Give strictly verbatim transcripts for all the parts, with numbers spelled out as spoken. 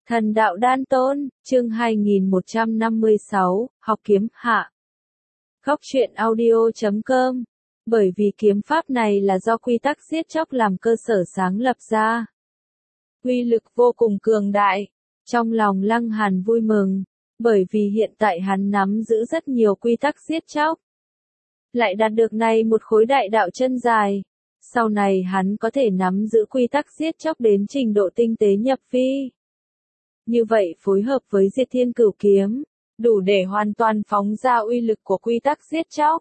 Thần đạo đan tôn, chương hai nghìn một trăm năm mươi sáu, học kiếm hạ. Góc truyện audio chấm com. Bởi vì kiếm pháp này là do quy tắc giết chóc làm cơ sở sáng lập ra. Uy lực vô cùng cường đại. Trong lòng Lăng Hàn vui mừng, bởi vì hiện tại hắn nắm giữ rất nhiều quy tắc giết chóc. Lại đạt được này một khối đại đạo chân dài. Sau này hắn có thể nắm giữ quy tắc giết chóc đến trình độ tinh tế nhập vi. Như vậy phối hợp với Diệt Thiên Cửu Kiếm, đủ để hoàn toàn phóng ra uy lực của quy tắc giết chóc.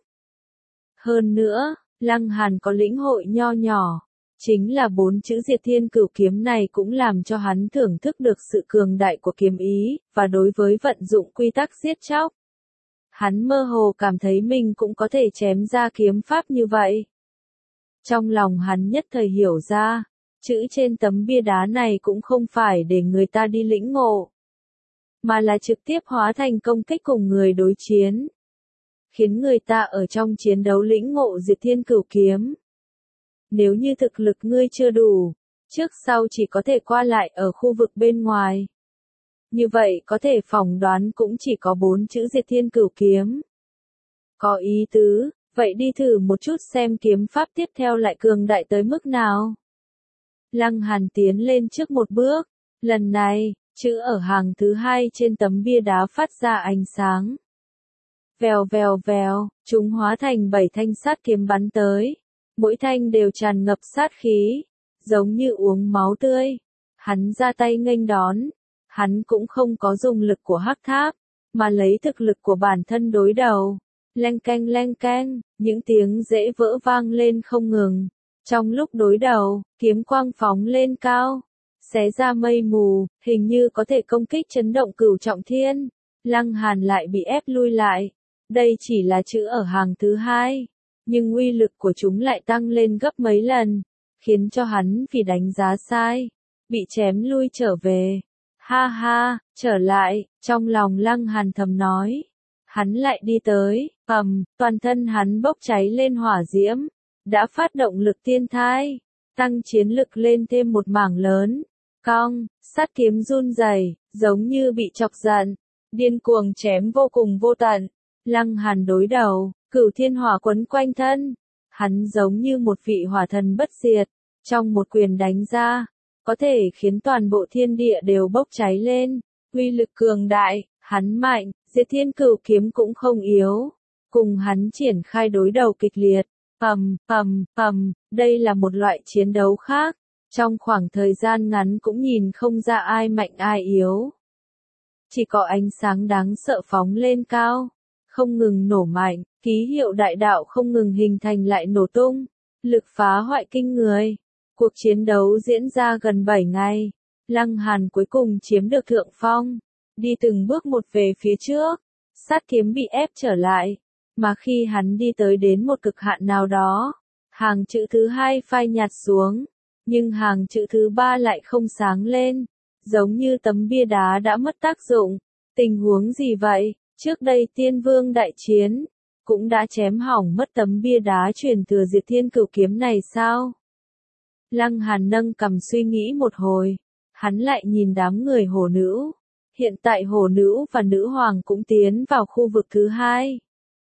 Hơn nữa, Lăng Hàn có lĩnh hội nho nhỏ, chính là bốn chữ Diệt Thiên Cửu Kiếm này cũng làm cho hắn thưởng thức được sự cường đại của kiếm ý, và đối với vận dụng quy tắc giết chóc. Hắn mơ hồ cảm thấy mình cũng có thể chém ra kiếm pháp như vậy. Trong lòng hắn nhất thời hiểu ra, chữ trên tấm bia đá này cũng không phải để người ta đi lĩnh ngộ, mà là trực tiếp hóa thành công kích cùng người đối chiến, khiến người ta ở trong chiến đấu lĩnh ngộ Diệt Thiên Cửu Kiếm. Nếu như thực lực ngươi chưa đủ, trước sau chỉ có thể qua lại ở khu vực bên ngoài. Như vậy có thể phỏng đoán cũng chỉ có bốn chữ Diệt Thiên Cửu Kiếm. Có ý tứ, vậy đi thử một chút xem kiếm pháp tiếp theo lại cường đại tới mức nào. Lăng Hàn tiến lên trước một bước, lần này, chữ ở hàng thứ hai trên tấm bia đá phát ra ánh sáng. Vèo vèo vèo, chúng hóa thành bảy thanh sát kiếm bắn tới, mỗi thanh đều tràn ngập sát khí, giống như uống máu tươi. Hắn ra tay nghênh đón, hắn cũng không có dùng lực của hắc tháp, mà lấy thực lực của bản thân đối đầu. Leng keng leng keng, những tiếng rễ vỡ vang lên không ngừng. Trong lúc đối đầu, kiếm quang phóng lên cao, xé ra mây mù, hình như có thể công kích chấn động cửu trọng thiên. Lăng Hàn lại bị ép lui lại. Đây chỉ là chữ ở hàng thứ hai, nhưng uy lực của chúng lại tăng lên gấp mấy lần, khiến cho hắn vì đánh giá sai, bị chém lui trở về. Ha ha, trở lại, trong lòng Lăng Hàn thầm nói. Hắn lại đi tới, ầm, toàn thân hắn bốc cháy lên hỏa diễm, đã phát động lực tiên thai, tăng chiến lực lên thêm một mảng lớn. Cong, sát kiếm run rẩy, giống như bị chọc giận, điên cuồng chém vô cùng vô tận. Lăng Hàn đối đầu, cửu thiên hỏa quấn quanh thân, hắn giống như một vị hỏa thần bất diệt, trong một quyền đánh ra, có thể khiến toàn bộ thiên địa đều bốc cháy lên. Uy lực cường đại, hắn mạnh, Diệt Thiên Cửu Kiếm cũng không yếu, cùng hắn triển khai đối đầu kịch liệt. Ầm, ầm, ầm, đây là một loại chiến đấu khác, trong khoảng thời gian ngắn cũng nhìn không ra ai mạnh ai yếu. Chỉ có ánh sáng đáng sợ phóng lên cao, không ngừng nổ mạnh, ký hiệu đại đạo không ngừng hình thành lại nổ tung, lực phá hoại kinh người. Cuộc chiến đấu diễn ra gần bảy ngày, Lăng Hàn cuối cùng chiếm được thượng phong, đi từng bước một về phía trước, sát kiếm bị ép trở lại. Mà khi hắn đi tới đến một cực hạn nào đó, hàng chữ thứ hai phai nhạt xuống, nhưng hàng chữ thứ ba lại không sáng lên, giống như tấm bia đá đã mất tác dụng. Tình huống gì vậy? Trước đây Tiên Vương đại chiến, cũng đã chém hỏng mất tấm bia đá truyền thừa Diệt Thiên Cửu Kiếm này sao? Lăng Hàn nâng cằm suy nghĩ một hồi, hắn lại nhìn đám người hổ nữ. Hiện tại hổ nữ và nữ hoàng cũng tiến vào khu vực thứ hai,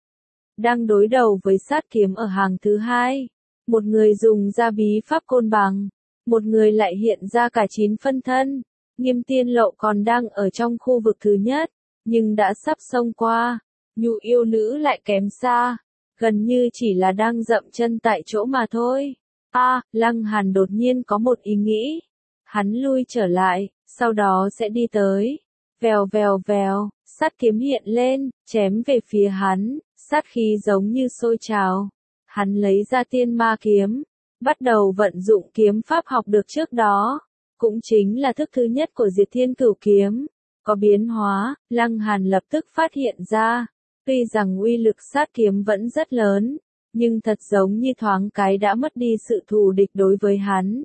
đang đối đầu với sát kiếm ở hàng thứ hai. Một người dùng ra bí pháp côn bằng, một người lại hiện ra cả chín phân thân. Nghiêm Tiên Lộ còn đang ở trong khu vực thứ nhất, nhưng đã sắp xông qua. Nhu yêu nữ lại kém xa, gần như chỉ là đang dậm chân tại chỗ mà thôi. A, à, Lăng Hàn đột nhiên có một ý nghĩ. Hắn lui trở lại, sau đó sẽ đi tới. Vèo vèo vèo, sát kiếm hiện lên, chém về phía hắn. Sát khí giống như sôi trào. Hắn lấy ra tiên ma kiếm, bắt đầu vận dụng kiếm pháp học được trước đó, cũng chính là thức thứ nhất của Diệt Thiên Cửu Kiếm. Có biến hóa, Lăng Hàn lập tức phát hiện ra, tuy rằng uy lực sát kiếm vẫn rất lớn, nhưng thật giống như thoáng cái đã mất đi sự thù địch đối với hắn.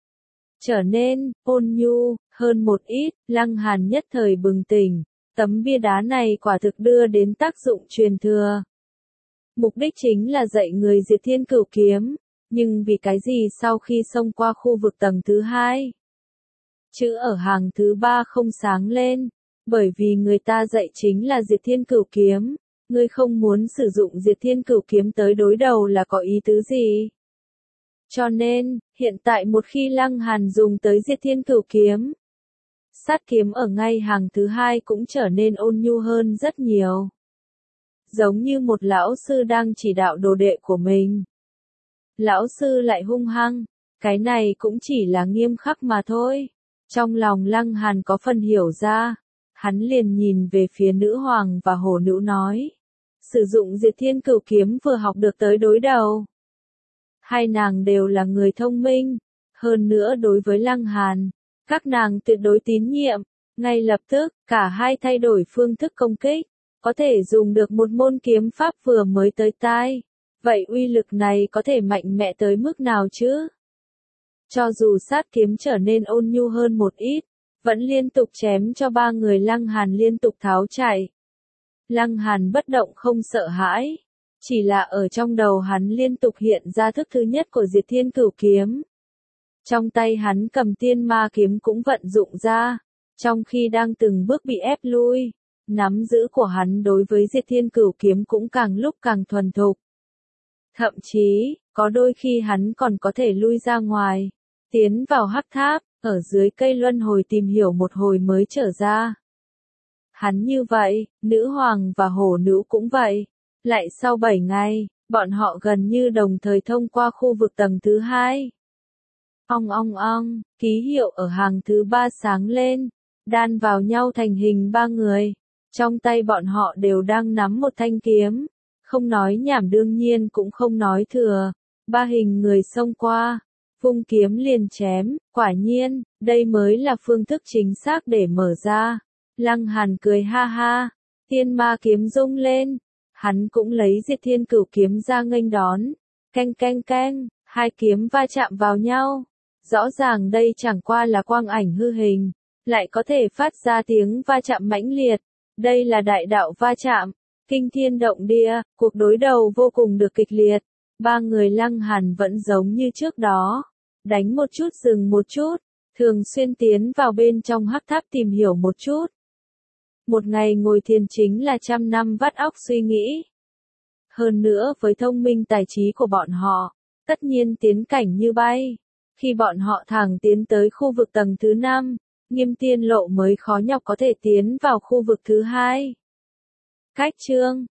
Trở nên ôn nhu hơn một ít, Lăng Hàn nhất thời bừng tỉnh, tấm bia đá này quả thực đưa đến tác dụng truyền thừa. Mục đích chính là dạy người Diệt Thiên Cửu Kiếm, nhưng vì cái gì sau khi xông qua khu vực tầng thứ hai, chữ ở hàng thứ ba không sáng lên, bởi vì người ta dạy chính là Diệt Thiên Cửu Kiếm, ngươi không muốn sử dụng Diệt Thiên Cửu Kiếm tới đối đầu là có ý tứ gì? Cho nên, hiện tại một khi Lăng Hàn dùng tới Diệt Thiên Cửu Kiếm, sát kiếm ở ngay hàng thứ hai cũng trở nên ôn nhu hơn rất nhiều. Giống như một lão sư đang chỉ đạo đồ đệ của mình. Lão sư lại hung hăng, cái này cũng chỉ là nghiêm khắc mà thôi. Trong lòng Lăng Hàn có phần hiểu ra, hắn liền nhìn về phía nữ hoàng và hổ nữ nói. Sử dụng Diệt Thiên Cửu Kiếm vừa học được tới đối đầu. Hai nàng đều là người thông minh, hơn nữa đối với Lăng Hàn, các nàng tuyệt đối tín nhiệm, ngay lập tức, cả hai thay đổi phương thức công kích, có thể dùng được một môn kiếm pháp vừa mới tới tai. Vậy uy lực này có thể mạnh mẽ tới mức nào chứ? Cho dù sát kiếm trở nên ôn nhu hơn một ít, vẫn liên tục chém cho ba người Lăng Hàn liên tục tháo chạy. Lăng Hàn bất động không sợ hãi, chỉ là ở trong đầu hắn liên tục hiện ra thức thứ nhất của Diệt Thiên Cửu Kiếm. Trong tay hắn cầm Tiên Ma Kiếm cũng vận dụng ra, trong khi đang từng bước bị ép lui, nắm giữ của hắn đối với Diệt Thiên Cửu Kiếm cũng càng lúc càng thuần thục. Thậm chí, có đôi khi hắn còn có thể lui ra ngoài, tiến vào hắc tháp, ở dưới cây luân hồi tìm hiểu một hồi mới trở ra. Hắn như vậy, nữ hoàng và hổ nữ cũng vậy. Lại sau bảy ngày, bọn họ gần như đồng thời thông qua khu vực tầng thứ hai. Ong ong ong, ký hiệu ở hàng thứ ba sáng lên, đan vào nhau thành hình ba người. Trong tay bọn họ đều đang nắm một thanh kiếm. Không nói nhảm đương nhiên cũng không nói thừa. Ba hình người xông qua, vung kiếm liền chém, quả nhiên, đây mới là phương thức chính xác để mở ra. Lăng Hàn cười ha ha, Tiên Ma Kiếm rung lên, hắn cũng lấy Diệt Thiên Cửu Kiếm ra nghênh đón, canh canh canh, hai kiếm va chạm vào nhau. Rõ ràng đây chẳng qua là quang ảnh hư hình, lại có thể phát ra tiếng va chạm mãnh liệt. Đây là đại đạo va chạm, kinh thiên động địa, cuộc đối đầu vô cùng được kịch liệt. Ba người Lăng Hàn vẫn giống như trước đó, đánh một chút dừng một chút, thường xuyên tiến vào bên trong hắc tháp tìm hiểu một chút. Một ngày ngồi thiền chính là trăm năm vắt óc suy nghĩ. Hơn nữa với thông minh tài trí của bọn họ, tất nhiên tiến cảnh như bay. Khi bọn họ thẳng tiến tới khu vực tầng thứ năm, Nghiêm Tiên Lộ mới khó nhọc có thể tiến vào khu vực thứ hai. Cách chương